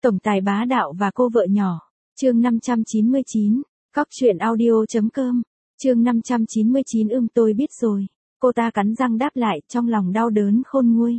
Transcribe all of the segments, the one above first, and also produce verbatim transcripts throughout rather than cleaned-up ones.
Tổng tài bá đạo và cô vợ nhỏ. Chương năm trăm chín mươi chín. Cóc truyện audio.com. Chương năm trăm chín mươi chín. Ưm tôi biết rồi. Cô ta cắn răng đáp lại, trong lòng đau đớn khôn nguôi.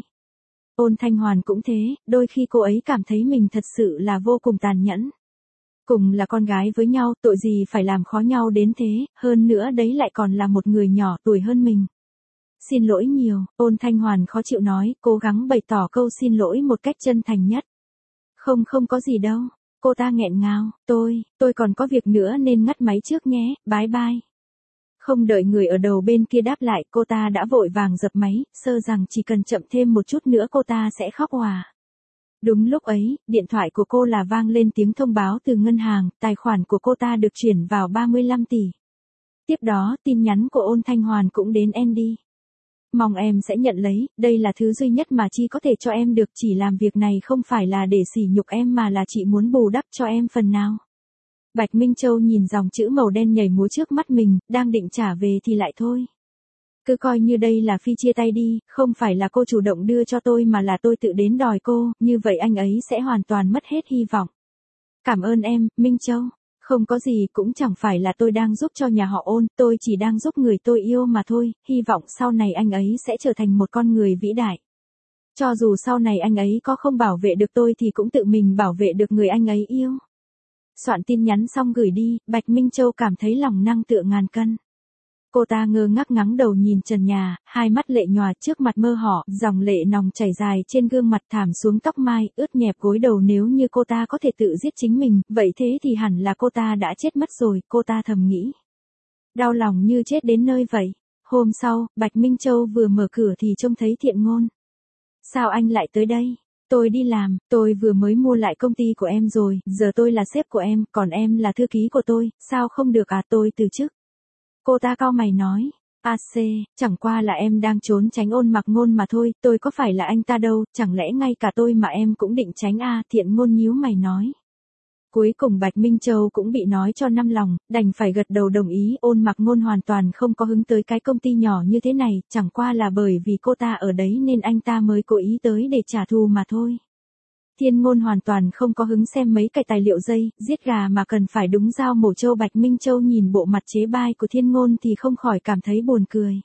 Ôn Thanh Hoàn cũng thế, đôi khi cô ấy cảm thấy mình thật sự là vô cùng tàn nhẫn. Cùng là con gái với nhau, tội gì phải làm khó nhau đến thế, hơn nữa đấy lại còn là một người nhỏ tuổi hơn mình. Xin lỗi nhiều, Ôn Thanh Hoàn khó chịu nói, cố gắng bày tỏ câu xin lỗi một cách chân thành nhất. Không không có gì đâu, cô ta nghẹn ngào, tôi, tôi còn có việc nữa nên ngắt máy trước nhé, bye bye. Không đợi người ở đầu bên kia đáp lại, cô ta đã vội vàng dập máy, sơ rằng chỉ cần chậm thêm một chút nữa cô ta sẽ khóc òa. Đúng lúc ấy, điện thoại của cô là vang lên tiếng thông báo từ ngân hàng, tài khoản của cô ta được chuyển vào ba mươi lăm tỷ. Tiếp đó, tin nhắn của Ôn Thanh Hoàn cũng đến Andy. Mong em sẽ nhận lấy, đây là thứ duy nhất mà chị có thể cho em được, chỉ làm việc này không phải là để sỉ nhục em mà là chị muốn bù đắp cho em phần nào. Bạch Minh Châu nhìn dòng chữ màu đen nhảy múa trước mắt mình, đang định trả về thì lại thôi. Cứ coi như đây là phi chia tay đi, không phải là cô chủ động đưa cho tôi mà là tôi tự đến đòi cô, như vậy anh ấy sẽ hoàn toàn mất hết hy vọng. Cảm ơn em, Minh Châu. Không có gì, cũng chẳng phải là tôi đang giúp cho nhà họ Ôn, tôi chỉ đang giúp người tôi yêu mà thôi, hy vọng sau này anh ấy sẽ trở thành một con người vĩ đại. Cho dù sau này anh ấy có không bảo vệ được tôi thì cũng tự mình bảo vệ được người anh ấy yêu. Soạn tin nhắn xong gửi đi, Bạch Minh Châu cảm thấy lòng năng tựa ngàn cân. Cô ta ngơ ngác ngắng đầu nhìn trần nhà, hai mắt lệ nhòa trước mặt mơ họ, dòng lệ nòng chảy dài trên gương mặt thảm xuống tóc mai, ướt nhẹp gối đầu. Nếu như cô ta có thể tự giết chính mình, vậy thế thì hẳn là cô ta đã chết mất rồi, cô ta thầm nghĩ. Đau lòng như chết đến nơi vậy. Hôm sau, Bạch Minh Châu vừa mở cửa thì trông thấy Thiện Ngôn. Sao anh lại tới đây? Tôi đi làm, tôi vừa mới mua lại công ty của em rồi, giờ tôi là sếp của em, còn em là thư ký của tôi, sao không được à, tôi từ chức. Cô ta cau mày nói, a xê, chẳng qua là em đang trốn tránh Ôn Mặc Ngôn mà thôi, tôi có phải là anh ta đâu, chẳng lẽ ngay cả tôi mà em cũng định tránh à, Thiện Ngôn nhíu mày nói. Cuối cùng Bạch Minh Châu cũng bị nói cho năm lòng, đành phải gật đầu đồng ý, Ôn Mặc Ngôn hoàn toàn không có hứng tới cái công ty nhỏ như thế này, chẳng qua là bởi vì cô ta ở đấy nên anh ta mới cố ý tới để trả thù mà thôi. Thiên Ngôn hoàn toàn không có hứng xem mấy cái tài liệu dây, giết gà mà cần phải đúng dao mổ trâu. Bạch Minh Châu nhìn bộ mặt chế bai của Thiên Ngôn thì không khỏi cảm thấy buồn cười.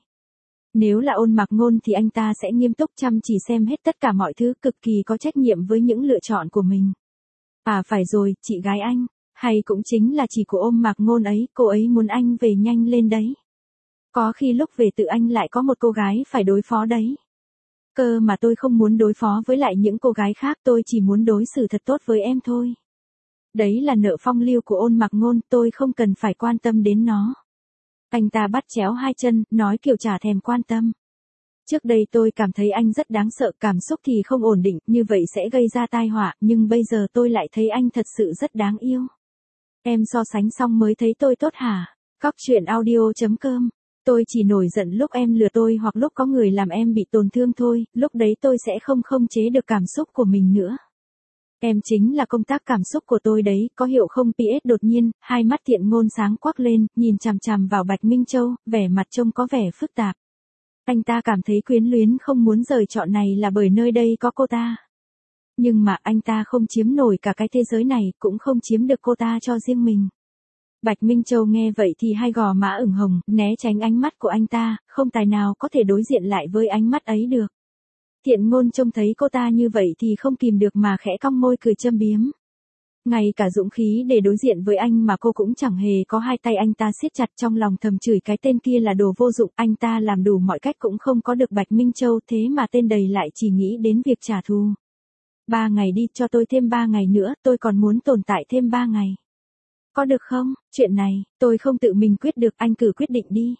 Nếu là Ôn Mặc Ngôn thì anh ta sẽ nghiêm túc chăm chỉ xem hết tất cả mọi thứ, cực kỳ có trách nhiệm với những lựa chọn của mình. À phải rồi, chị gái anh, hay cũng chính là chị của Ôn Mặc Ngôn ấy, cô ấy muốn anh về nhanh lên đấy. Có khi lúc về tự anh lại có một cô gái phải đối phó đấy. Cơ mà tôi không muốn đối phó với lại những cô gái khác, tôi chỉ muốn đối xử thật tốt với em thôi. Đấy là nợ phong lưu của Ôn Mặc Ngôn, tôi không cần phải quan tâm đến nó. Anh ta bắt chéo hai chân, nói kiểu chả thèm quan tâm. Trước đây tôi cảm thấy anh rất đáng sợ, cảm xúc thì không ổn định, như vậy sẽ gây ra tai họa, nhưng bây giờ tôi lại thấy anh thật sự rất đáng yêu. Em so sánh xong mới thấy tôi tốt hả? Cóc truyện audio.com. Tôi chỉ nổi giận lúc em lừa tôi hoặc lúc có người làm em bị tổn thương thôi, lúc đấy tôi sẽ không khống chế được cảm xúc của mình nữa. Em chính là công tác cảm xúc của tôi đấy, có hiểu không? pê ét đột nhiên, hai mắt Thiện Ngôn sáng quắc lên, nhìn chằm chằm vào Bạch Minh Châu, vẻ mặt trông có vẻ phức tạp. Anh ta cảm thấy quyến luyến không muốn rời chọn này là bởi nơi đây có cô ta. Nhưng mà anh ta không chiếm nổi cả cái thế giới này, cũng không chiếm được cô ta cho riêng mình. Bạch Minh Châu nghe vậy thì hai gò má ửng hồng, né tránh ánh mắt của anh ta, không tài nào có thể đối diện lại với ánh mắt ấy được. Thiện Ngôn trông thấy cô ta như vậy thì không kìm được mà khẽ cong môi cười châm biếm. Ngay cả dũng khí để đối diện với anh mà cô cũng chẳng hề có, hai tay anh ta siết chặt, trong lòng thầm chửi cái tên kia là đồ vô dụng, anh ta làm đủ mọi cách cũng không có được Bạch Minh Châu, thế mà tên đầy lại chỉ nghĩ đến việc trả thù. Ba ngày đi, cho tôi thêm ba ngày nữa, tôi còn muốn tồn tại thêm ba ngày. Có được không? Chuyện này, tôi không tự mình quyết được, anh cứ quyết định đi.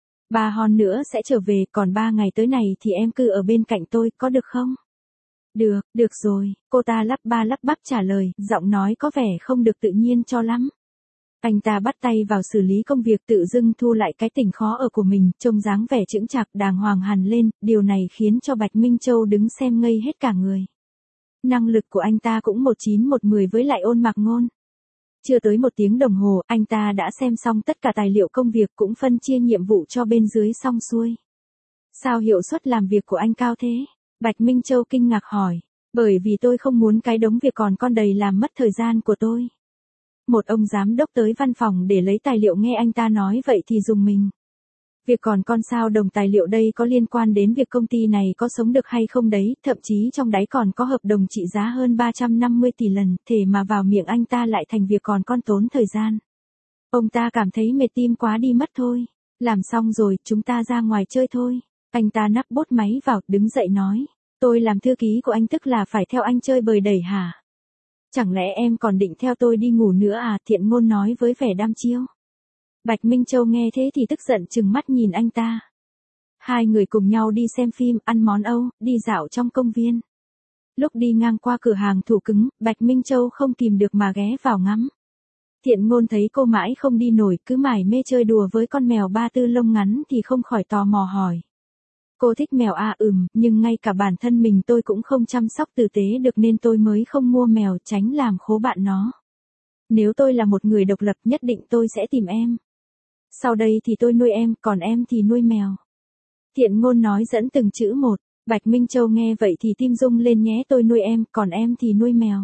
Ba hòn nữa sẽ trở về, còn ba ngày tới này thì em cứ ở bên cạnh tôi, có được không? Được, được rồi, cô ta lắp ba lắp bắp trả lời, giọng nói có vẻ không được tự nhiên cho lắm. Anh ta bắt tay vào xử lý công việc, tự dưng thu lại cái tình khó ở của mình, trông dáng vẻ chững chạc đàng hoàng hẳn lên, điều này khiến cho Bạch Minh Châu đứng xem ngây hết cả người. Năng lực của anh ta cũng một chín một mười với lại Ôn Mặc Ngôn. Chưa tới một tiếng đồng hồ, anh ta đã xem xong tất cả tài liệu công việc, cũng phân chia nhiệm vụ cho bên dưới xong xuôi. Sao hiệu suất làm việc của anh cao thế? Bạch Minh Châu kinh ngạc hỏi. Bởi vì tôi không muốn cái đống việc còn con đầy làm mất thời gian của tôi. Một ông giám đốc tới văn phòng để lấy tài liệu nghe anh ta nói vậy thì dùng mình. Việc còn con sao đồng tài liệu đây có liên quan đến việc công ty này có sống được hay không đấy, thậm chí trong đấy còn có hợp đồng trị giá hơn ba trăm năm mươi tỷ lần, thể mà vào miệng anh ta lại thành việc còn con tốn thời gian. Ông ta cảm thấy mệt tim quá đi mất thôi. Làm xong rồi, chúng ta ra ngoài chơi thôi. Anh ta nắp bốt máy vào, đứng dậy nói. Tôi làm thư ký của anh tức là phải theo anh chơi bời đẩy hả? Chẳng lẽ em còn định theo tôi đi ngủ nữa à? Thiện Ngôn nói với vẻ đăm chiêu. Bạch Minh Châu nghe thế thì tức giận trừng mắt nhìn anh ta. Hai người cùng nhau đi xem phim, ăn món Âu, đi dạo trong công viên. Lúc đi ngang qua cửa hàng thủ cứng, Bạch Minh Châu không kìm được mà ghé vào ngắm. Thiện Ngôn thấy cô mãi không đi nổi, cứ mải mê chơi đùa với con mèo ba tư lông ngắn thì không khỏi tò mò hỏi. Cô thích mèo à? Ừm, nhưng ngay cả bản thân mình tôi cũng không chăm sóc tử tế được nên tôi mới không mua mèo, tránh làm khố bạn nó. Nếu tôi là một người độc lập nhất định tôi sẽ tìm em. Sau đây thì tôi nuôi em, còn em thì nuôi mèo. Thiện Ngôn nói dẫn từng chữ một. Bạch Minh Châu nghe vậy thì tim rung lên nhé, tôi nuôi em, còn em thì nuôi mèo.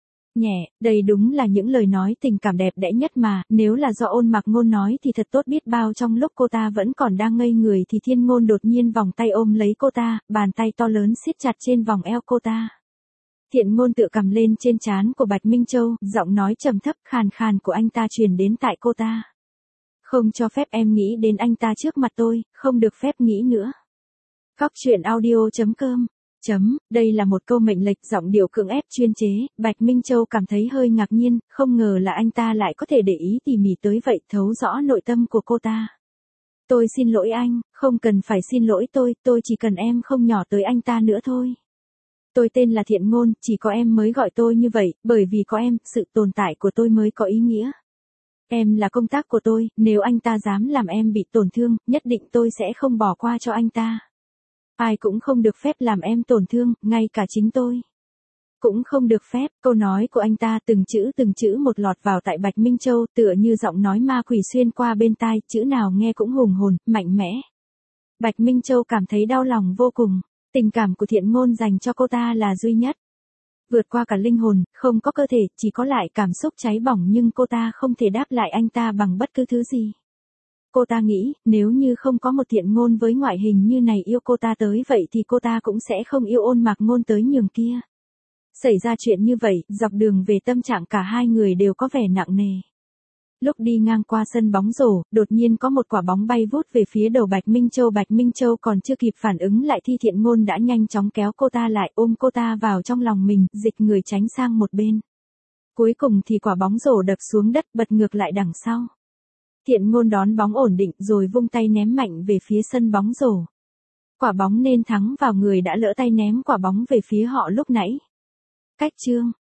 Nhẹ, đây đúng là những lời nói tình cảm đẹp đẽ nhất mà, nếu là do Ôn Mạc Ngôn nói thì thật tốt biết bao. Trong lúc cô ta vẫn còn đang ngây người thì Thiên Ngôn đột nhiên vòng tay ôm lấy cô ta, bàn tay to lớn siết chặt trên vòng eo cô ta. Thiện Ngôn tựa cầm lên trên trán của Bạch Minh Châu, giọng nói trầm thấp khàn khàn của anh ta truyền đến tại cô ta. Không cho phép em nghĩ đến anh ta trước mặt tôi, không được phép nghĩ nữa. Góc truyện audio chấm com Chấm, đây là một câu mệnh lệnh giọng điệu cưỡng ép chuyên chế, Bạch Minh Châu cảm thấy hơi ngạc nhiên, không ngờ là anh ta lại có thể để ý tỉ mỉ tới vậy, thấu rõ nội tâm của cô ta. Tôi xin lỗi anh, không cần phải xin lỗi tôi, tôi chỉ cần em không nhỏ tới anh ta nữa thôi. Tôi tên là Thiện Ngôn, chỉ có em mới gọi tôi như vậy, bởi vì có em, sự tồn tại của tôi mới có ý nghĩa. Em là công tác của tôi, nếu anh ta dám làm em bị tổn thương, nhất định tôi sẽ không bỏ qua cho anh ta. Ai cũng không được phép làm em tổn thương, ngay cả chính tôi. Cũng không được phép, câu nói của anh ta từng chữ từng chữ một lọt vào tại Bạch Minh Châu, tựa như giọng nói ma quỷ xuyên qua bên tai, chữ nào nghe cũng hùng hồn, mạnh mẽ. Bạch Minh Châu cảm thấy đau lòng vô cùng, tình cảm của Thiện Ngôn dành cho cô ta là duy nhất. Vượt qua cả linh hồn, không có cơ thể, chỉ có lại cảm xúc cháy bỏng nhưng cô ta không thể đáp lại anh ta bằng bất cứ thứ gì. Cô ta nghĩ, nếu như không có một Thiện Ngôn với ngoại hình như này yêu cô ta tới vậy thì cô ta cũng sẽ không yêu Ôn Mạc Ngôn tới nhường kia. Xảy ra chuyện như vậy, dọc đường về tâm trạng cả hai người đều có vẻ nặng nề. Lúc đi ngang qua sân bóng rổ, đột nhiên có một quả bóng bay vút về phía đầu Bạch Minh Châu. Bạch Minh Châu còn chưa kịp phản ứng lại thì Thiện Ngôn đã nhanh chóng kéo cô ta lại, ôm cô ta vào trong lòng mình, dịch người tránh sang một bên. Cuối cùng thì quả bóng rổ đập xuống đất, bật ngược lại đằng sau. Thiện Ngôn đón bóng ổn định rồi vung tay ném mạnh về phía sân bóng rổ. Quả bóng nên thắng vào người đã lỡ tay ném quả bóng về phía họ lúc nãy. Cách chương